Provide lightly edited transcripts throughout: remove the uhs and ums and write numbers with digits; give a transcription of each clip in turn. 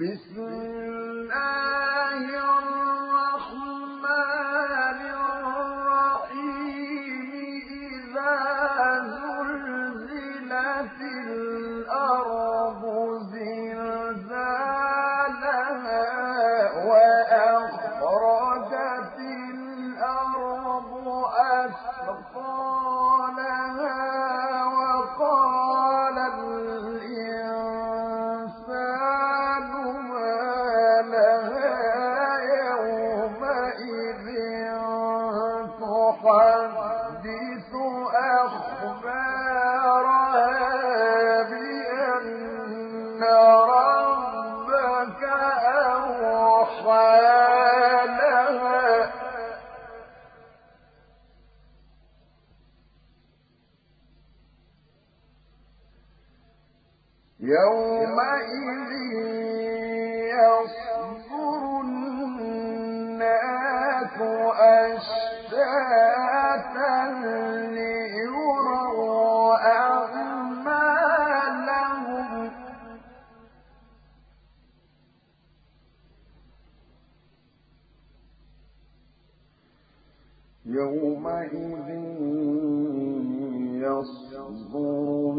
بسم الله الرحمن الرحيم إذا زلزلت الأرض زلزالها وأخرجت الأرض أثقالها وقال الإنسان ما لها يومئذ تحدث أخبارها بأن ربك أوحى لها يومئذ يصدر الناس أشتاتا ليروا أعمالهم يومئذ يصدر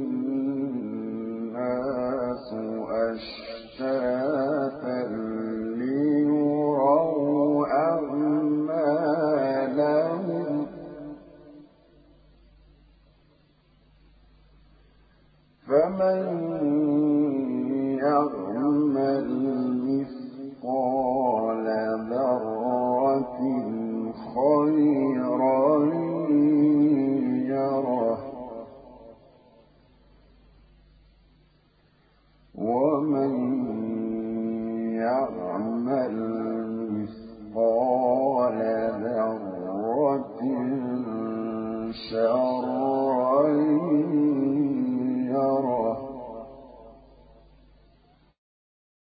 الناس أشتاتا ليروا أعمالهم فمن يعمل مثقال ذرة خيرا يره ومن يعمل